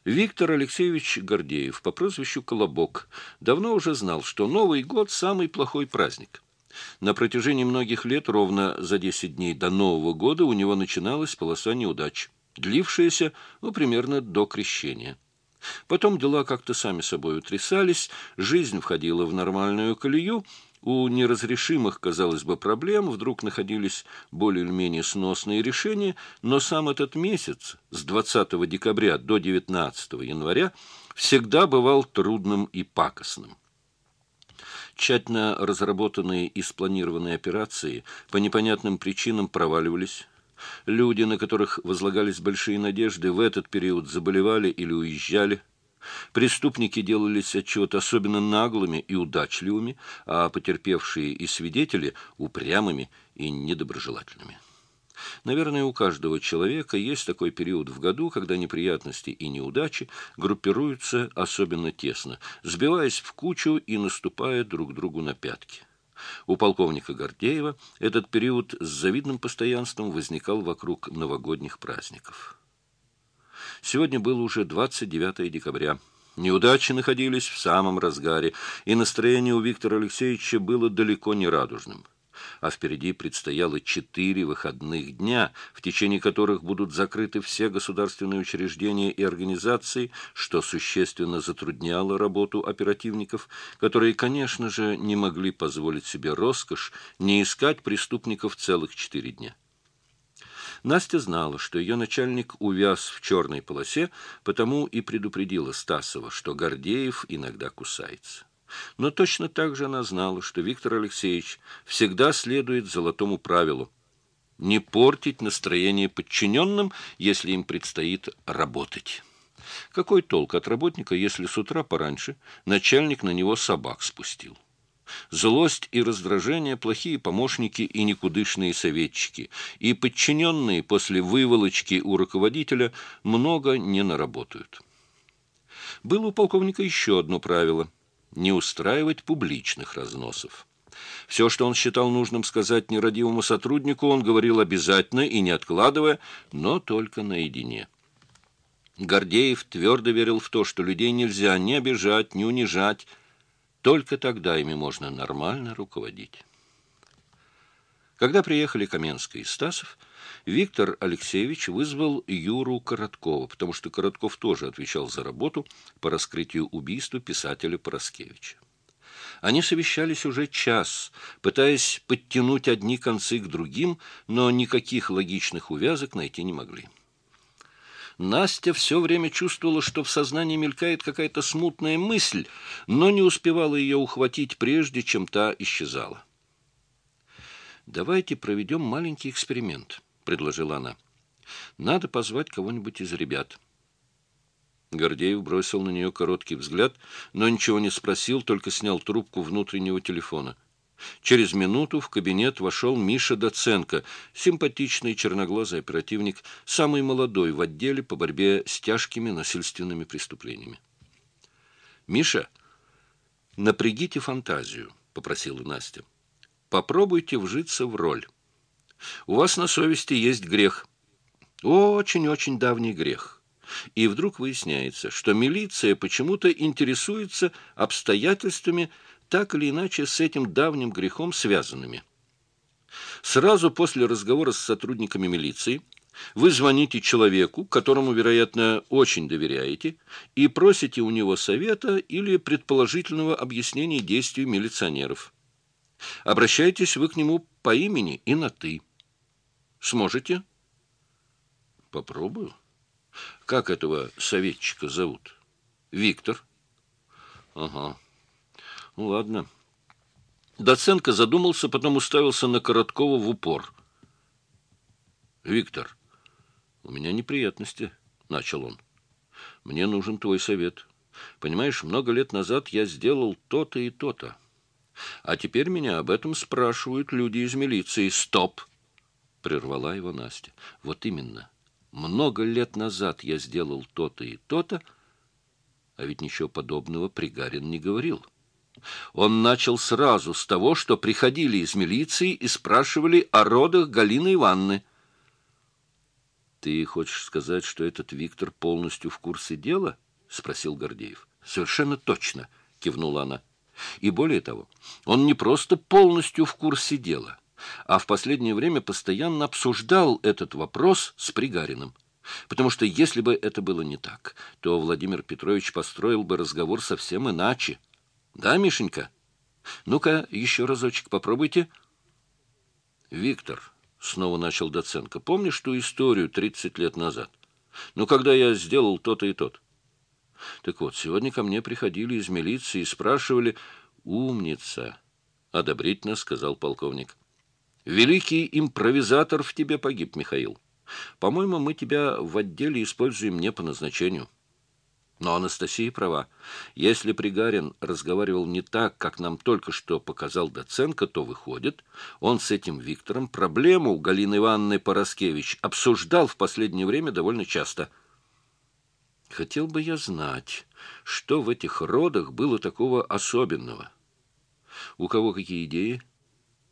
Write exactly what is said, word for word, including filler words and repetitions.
Виктор Алексеевич Гордеев по прозвищу Колобок давно уже знал, что Новый год – самый плохой праздник. На протяжении многих лет, ровно за десять дней до Нового года, у него начиналась полоса неудач, длившаяся, ну, примерно до Крещения. Потом дела как-то сами собой утрясались, жизнь входила в нормальную колею, у неразрешимых, казалось бы, проблем вдруг находились более или менее сносные решения, но сам этот месяц, с двадцатого декабря до девятнадцатого января, всегда бывал трудным и пакостным. Тщательно разработанные и спланированные операции по непонятным причинам проваливались. Люди, на которых возлагались большие надежды, в этот период заболевали или уезжали. Преступники делались отчего-то особенно наглыми и удачливыми, а потерпевшие и свидетели – упрямыми и недоброжелательными. Наверное, у каждого человека есть такой период в году, когда неприятности и неудачи группируются особенно тесно, сбиваясь в кучу и наступая друг другу на пятки. У полковника Гордеева этот период с завидным постоянством возникал вокруг новогодних праздников. Сегодня было уже двадцать девятое декабря. Неудачи находились в самом разгаре, и настроение у Виктора Алексеевича было далеко не радужным. А впереди предстояло четыре выходных дня, в течение которых будут закрыты все государственные учреждения и организации, что существенно затрудняло работу оперативников, которые, конечно же, не могли позволить себе роскошь не искать преступников целых четыре дня. Настя знала, что ее начальник увяз в черной полосе, потому и предупредила Стасова, что Гордеев иногда кусается. Но точно так же она знала, что Виктор Алексеевич всегда следует золотому правилу – не портить настроение подчиненным, если им предстоит работать. Какой толк от работника, если с утра пораньше начальник на него собак спустил? Злость и раздражение – плохие помощники и никудышные советчики, и подчиненные после выволочки у руководителя много не наработают. Было у полковника еще одно правило – не устраивать публичных разносов. Все, что он считал нужным сказать нерадивому сотруднику, он говорил обязательно и не откладывая, но только наедине. Гордеев твердо верил в то, что людей нельзя ни обижать, ни унижать, только тогда ими можно нормально руководить. Когда приехали Каменская и Стасов, Виктор Алексеевич вызвал Юру Короткова, потому что Коротков тоже отвечал за работу по раскрытию убийства писателя Пороскевича. Они совещались уже час, пытаясь подтянуть одни концы к другим, но никаких логичных увязок найти не могли. Настя все время чувствовала, что в сознании мелькает какая-то смутная мысль, но не успевала ее ухватить прежде, чем та исчезала. «Давайте проведем маленький эксперимент», — предложила она. «Надо позвать кого-нибудь из ребят». Гордеев бросил на нее короткий взгляд, но ничего не спросил, только снял трубку внутреннего телефона. Через минуту в кабинет вошел Миша Доценко, симпатичный черноглазый оперативник, самый молодой в отделе по борьбе с тяжкими насильственными преступлениями. «Миша, напрягите фантазию», — попросила Настя. «Попробуйте вжиться в роль. У вас на совести есть грех. Очень-очень давний грех. И вдруг выясняется, что милиция почему-то интересуется обстоятельствами, так или иначе с этим давним грехом связанными. Сразу после разговора с сотрудниками милиции вы звоните человеку, которому, вероятно, очень доверяете, и просите у него совета или предположительного объяснения действий милиционеров. Обращаетесь вы к нему по имени и на «ты». Сможете? Попробую. Как этого советчика зовут? Виктор. Ага. Ну, ладно. Доценко задумался, потом уставился на Короткова в упор. «Виктор, у меня неприятности», — начал он. «Мне нужен твой совет. Понимаешь, много лет назад я сделал то-то и то-то. А теперь меня об этом спрашивают люди из милиции». «Стоп!» — прервала его Настя. «Вот именно. Много лет назад я сделал то-то и то-то, а ведь ничего подобного Пригарин не говорил. Он начал сразу с того, что приходили из милиции и спрашивали о родах Галины Ивановны». Ты хочешь сказать, что этот Виктор полностью в курсе дела? — спросил Гордеев. — Совершенно точно, — кивнула она. И более того, он не просто полностью в курсе дела, а в последнее время постоянно обсуждал этот вопрос с Пригариным. Потому что если бы это было не так, то Владимир Петрович построил бы разговор совсем иначе. Да, Мишенька? Ну-ка, еще разочек попробуйте. Виктор, — снова начал Доценко, — помнишь ту историю тридцать лет назад? Ну, когда я сделал то-то и то-то. Так вот, сегодня ко мне приходили из милиции и спрашивали: «Умница!» — одобрительно сказал полковник. «Великий импровизатор в тебе погиб, Михаил. По-моему, мы тебя в отделе используем не по назначению». Но Анастасия права. Если Пригарин разговаривал не так, как нам только что показал Доценко, то, выходит, он с этим Виктором проблему Галины Ивановны Пороскевич обсуждал в последнее время довольно часто. Хотел бы я знать, что в этих родах было такого особенного. У кого какие идеи?